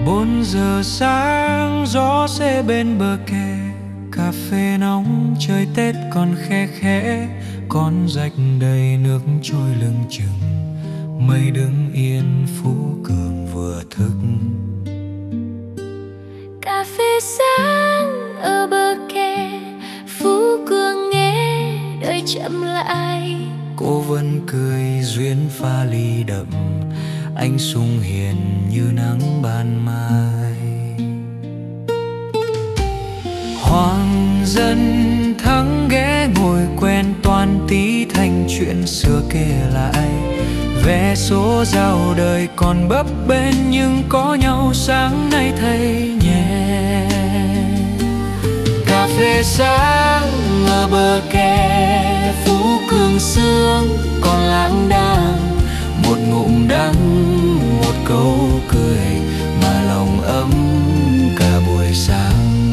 4 giờ sáng gió sẽ bên bờ kè, cà phê nóng trời Tết còn khe khẽ, con rạch đầy nước trôi lưng chừng, mây đứng yên Phú Cường vừa thức. Cà phê sáng ở bờ kè, Phú Cường nghe đời chậm lại. Cô vẫn cười duyên pha ly đậm, anh sung hiền như nắng ban mai. Hoàng dân thắng ghé ngồi quen toan tí thành chuyện xưa kể lại. Vé số giao đời còn bấp bênh nhưng có nhau sáng nay thấy nhẹ. Cà phê sáng ở bờ kè, Phú Cường sương còn lãng đãng, một ngụm đắng một câu cười mà lòng ấm cả buổi sáng.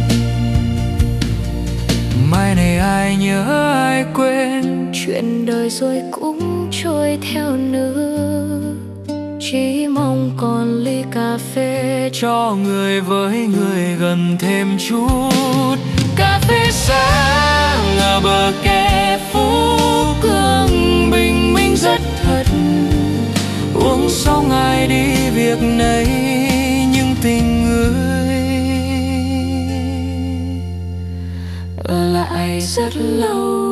Mai này ai nhớ ai quên, Chuyện đời rồi cũng trôi theo nước, chỉ mong còn ly cà phê cho người với người gần thêm chút. Cà phê sáng ở bờ kè, Phú Cường bình minh rất thật. Uống xong ai đi việc nấy, nhưng tình người ở lại rất lâu.